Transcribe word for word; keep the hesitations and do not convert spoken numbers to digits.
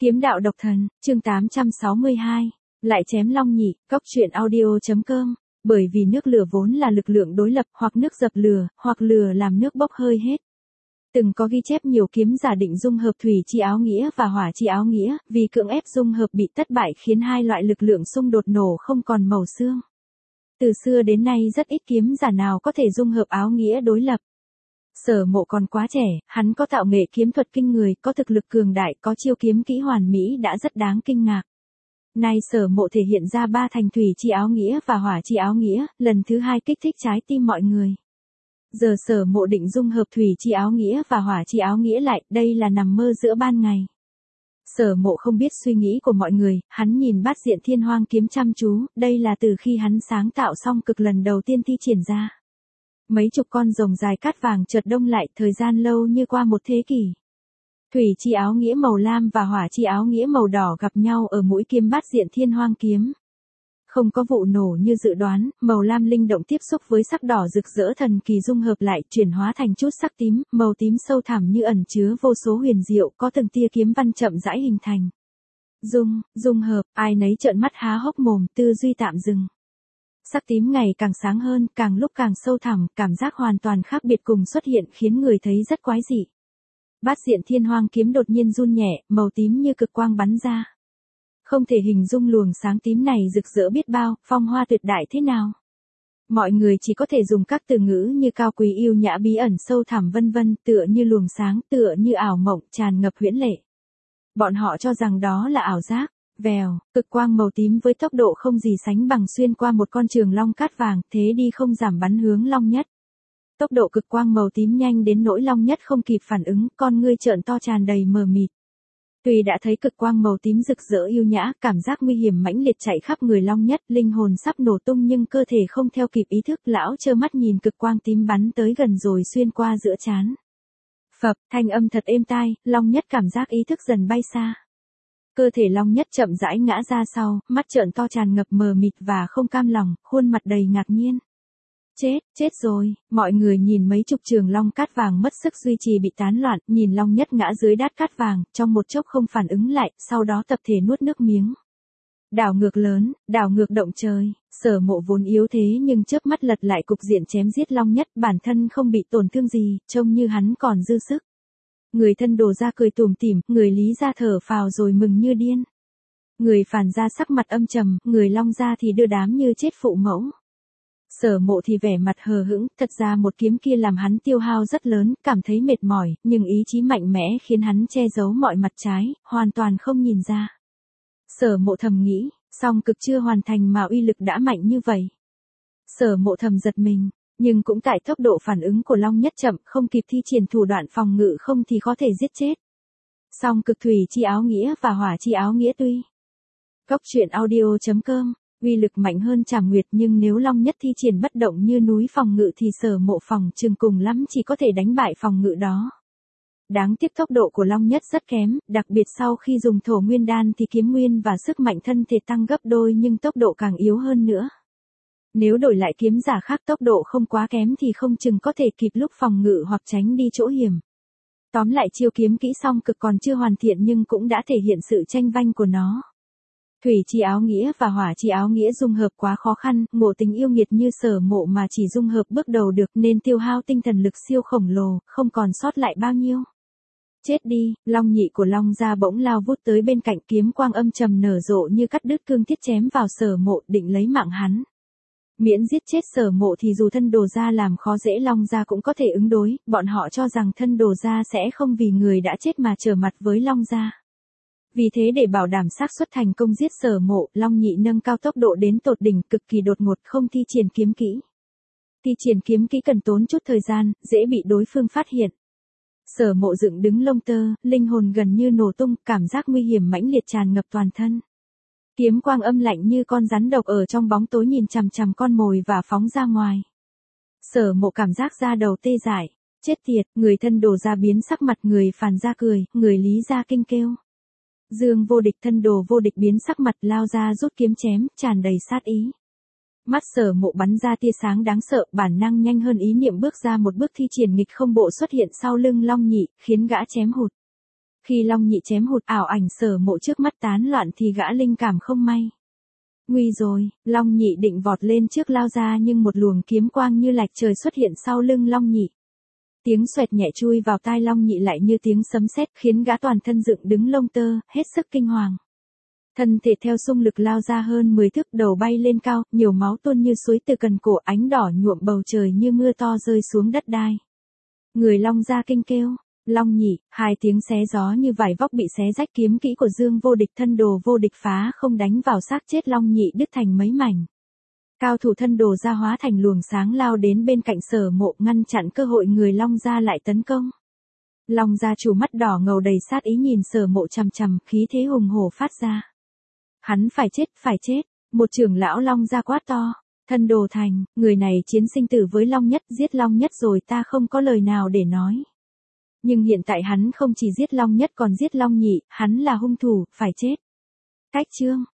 Kiếm đạo độc thần, chương tám trăm sáu mươi hai. Lại chém long nhị, cốc truyện audio.com. Bởi vì nước lửa vốn là lực lượng đối lập, hoặc nước dập lửa, hoặc lửa làm nước bốc hơi hết. Từng có ghi chép nhiều kiếm giả định dung hợp thủy chi áo nghĩa và hỏa chi áo nghĩa, vì cưỡng ép dung hợp bị thất bại khiến hai loại lực lượng xung đột nổ không còn màu xương. Từ xưa đến nay rất ít kiếm giả nào có thể dung hợp áo nghĩa đối lập. Sở Mộ còn quá trẻ, hắn có tạo nghệ kiếm thuật kinh người, có thực lực cường đại, có chiêu kiếm kỹ hoàn mỹ đã rất đáng kinh ngạc. Nay Sở Mộ thể hiện ra ba thành thủy chi áo nghĩa và hỏa chi áo nghĩa, lần thứ hai kích thích trái tim mọi người. Giờ Sở Mộ định dung hợp thủy chi áo nghĩa và hỏa chi áo nghĩa lại, đây là nằm mơ giữa ban ngày. Sở Mộ không biết suy nghĩ của mọi người, hắn nhìn bát diện thiên hoang kiếm chăm chú, đây là từ khi hắn sáng tạo xong cực lần đầu tiên thi triển ra. Mấy chục con rồng dài cát vàng chợt đông lại, thời gian lâu như qua một thế kỷ. Thủy chi áo nghĩa màu lam và hỏa chi áo nghĩa màu đỏ gặp nhau ở mũi kiếm bát diện thiên hoang kiếm. Không có vụ nổ như dự đoán, màu lam linh động tiếp xúc với sắc đỏ rực rỡ thần kỳ dung hợp lại, chuyển hóa thành chút sắc tím, màu tím sâu thẳm như ẩn chứa vô số huyền diệu, có từng tia kiếm văn chậm rãi hình thành. Dung, dung hợp, ai nấy trợn mắt há hốc mồm, tư duy tạm dừng. Sắc tím ngày càng sáng hơn, càng lúc càng sâu thẳm, cảm giác hoàn toàn khác biệt cùng xuất hiện khiến người thấy rất quái dị. Bát diện thiên hoang kiếm đột nhiên run nhẹ, màu tím như cực quang bắn ra. Không thể hình dung luồng sáng tím này rực rỡ biết bao, phong hoa tuyệt đại thế nào. Mọi người chỉ có thể dùng các từ ngữ như cao quý yêu nhã bí ẩn sâu thẳm vân vân, tựa như luồng sáng, tựa như ảo mộng, tràn ngập huyễn lệ. Bọn họ cho rằng đó là ảo giác. Vèo, cực quang màu tím với tốc độ không gì sánh bằng xuyên qua một con trường long cát vàng, thế đi không giảm bắn hướng long nhất. Tốc độ cực quang màu tím nhanh đến nỗi long nhất không kịp phản ứng, con ngươi trợn to tràn đầy mờ mịt. Tuy đã thấy cực quang màu tím rực rỡ yêu nhã, cảm giác nguy hiểm mãnh liệt chạy khắp người long nhất, linh hồn sắp nổ tung nhưng cơ thể không theo kịp ý thức, lão trơ mắt nhìn cực quang tím bắn tới gần rồi xuyên qua giữa trán. Phập, thanh âm thật êm tai, long nhất cảm giác ý thức dần bay xa. Cơ thể long nhất chậm rãi ngã ra sau, mắt trợn to tràn ngập mờ mịt và không cam lòng, khuôn mặt đầy ngạc nhiên. Chết, chết rồi, mọi người nhìn mấy chục trường long cát vàng mất sức duy trì bị tán loạn, nhìn long nhất ngã dưới đát cát vàng, trong một chốc không phản ứng lại, sau đó tập thể nuốt nước miếng. Đảo ngược lớn, đảo ngược động trời, Sở Mộ vốn yếu thế nhưng chớp mắt lật lại cục diện chém giết long nhất, bản thân không bị tổn thương gì, trông như hắn còn dư sức. Người thân Đồ ra cười tủm tỉm, người Lý ra thở phào rồi mừng như điên. Người Phàn ra sắc mặt âm trầm, người Long ra thì đưa đám như chết phụ mẫu. Sở Mộ thì vẻ mặt hờ hững, thật ra một kiếm kia làm hắn tiêu hao rất lớn, cảm thấy mệt mỏi, nhưng ý chí mạnh mẽ khiến hắn che giấu mọi mặt trái, hoàn toàn không nhìn ra. Sở Mộ thầm nghĩ, song cực chưa hoàn thành mà uy lực đã mạnh như vậy. Sở Mộ thầm giật mình. Nhưng cũng tại tốc độ phản ứng của long nhất chậm, không kịp thi triển thủ đoạn phòng ngự không thì có thể giết chết. Song cực thủy chi áo nghĩa và hỏa chi áo nghĩa tuy. Cốc truyện audio.com, uy lực mạnh hơn Trảm Nguyệt nhưng nếu long nhất thi triển bất động như núi phòng ngự thì Sở Mộ phòng chừng cùng lắm chỉ có thể đánh bại phòng ngự đó. Đáng tiếc tốc độ của long nhất rất kém, đặc biệt sau khi dùng thổ nguyên đan thì kiếm nguyên và sức mạnh thân thể tăng gấp đôi nhưng tốc độ càng yếu hơn nữa. Nếu đổi lại kiếm giả khác tốc độ không quá kém thì không chừng có thể kịp lúc phòng ngự hoặc tránh đi chỗ hiểm. Tóm lại chiêu kiếm kỹ song cực còn chưa hoàn thiện nhưng cũng đã thể hiện sự tranh vanh của nó. Thủy chi áo nghĩa và hỏa chi áo nghĩa dung hợp quá khó khăn, ngộ tính yêu nghiệt như Sở Mộ mà chỉ dung hợp bước đầu được nên tiêu hao tinh thần lực siêu khổng lồ, không còn sót lại bao nhiêu. Chết đi, long nhị của Long gia bỗng lao vút tới bên cạnh, kiếm quang âm trầm nở rộ như cắt đứt cương thiết chém vào Sở Mộ định lấy mạng hắn. Miễn giết chết Sở Mộ thì dù thân Đồ gia làm khó dễ Long gia cũng có thể ứng đối, bọn họ cho rằng thân Đồ gia sẽ không vì người đã chết mà trở mặt với Long gia. Vì thế để bảo đảm xác suất thành công giết Sở Mộ, Long nhị nâng cao tốc độ đến tột đỉnh, cực kỳ đột ngột, không thi triển kiếm kỹ. Thi triển kiếm kỹ cần tốn chút thời gian, dễ bị đối phương phát hiện. Sở Mộ dựng đứng lông tơ, linh hồn gần như nổ tung, cảm giác nguy hiểm mãnh liệt tràn ngập toàn thân. Kiếm quang âm lạnh như con rắn độc ở trong bóng tối nhìn chằm chằm con mồi và phóng ra ngoài. Sở Mộ cảm giác da đầu tê dại, chết tiệt, người thân Đồ ra biến sắc mặt, người Phàn ra cười, người Lý ra kinh kêu. Dương Vô Địch thân Đồ Vô Địch biến sắc mặt, lao ra rút kiếm chém, tràn đầy sát ý. Mắt Sở Mộ bắn ra tia sáng đáng sợ, bản năng nhanh hơn ý niệm bước ra một bước thi triển nghịch không bộ xuất hiện sau lưng long nhị, khiến gã chém hụt. Khi Long Nhị chém hụt ảo ảnh Sở Mộ trước mắt tán loạn thì gã linh cảm không may. Nguy rồi, Long Nhị định vọt lên trước lao ra nhưng một luồng kiếm quang như lạch trời xuất hiện sau lưng Long Nhị. Tiếng xoẹt nhẹ chui vào tai Long Nhị lại như tiếng sấm sét khiến gã toàn thân dựng đứng lông tơ, hết sức kinh hoàng. Thân thể theo xung lực lao ra hơn mười thước, đầu bay lên cao, nhiều máu tuôn như suối từ cần cổ, ánh đỏ nhuộm bầu trời như mưa to rơi xuống đất đai. Người Long gia kinh kêu, Long Nhị, hai tiếng xé gió như vải vóc bị xé rách, kiếm kỹ của Dương Vô Địch thân đồ vô địch phá không đánh vào xác chết Long Nhị đứt thành mấy mảnh. Cao thủ thân đồ ra hóa thành luồng sáng lao đến bên cạnh Sở Mộ ngăn chặn cơ hội người Long gia lại tấn công. Long gia chủ mắt đỏ ngầu đầy sát ý nhìn Sở Mộ chằm chằm, khí thế hùng hổ phát ra. Hắn phải chết, phải chết, một trưởng lão Long gia quát to, thân đồ thành, người này chiến sinh tử với Long Nhất, giết Long Nhất rồi ta không có lời nào để nói. Nhưng hiện tại hắn không chỉ giết Long Nhất còn giết Long Nhị, hắn là hung thủ, phải chết. Cách chương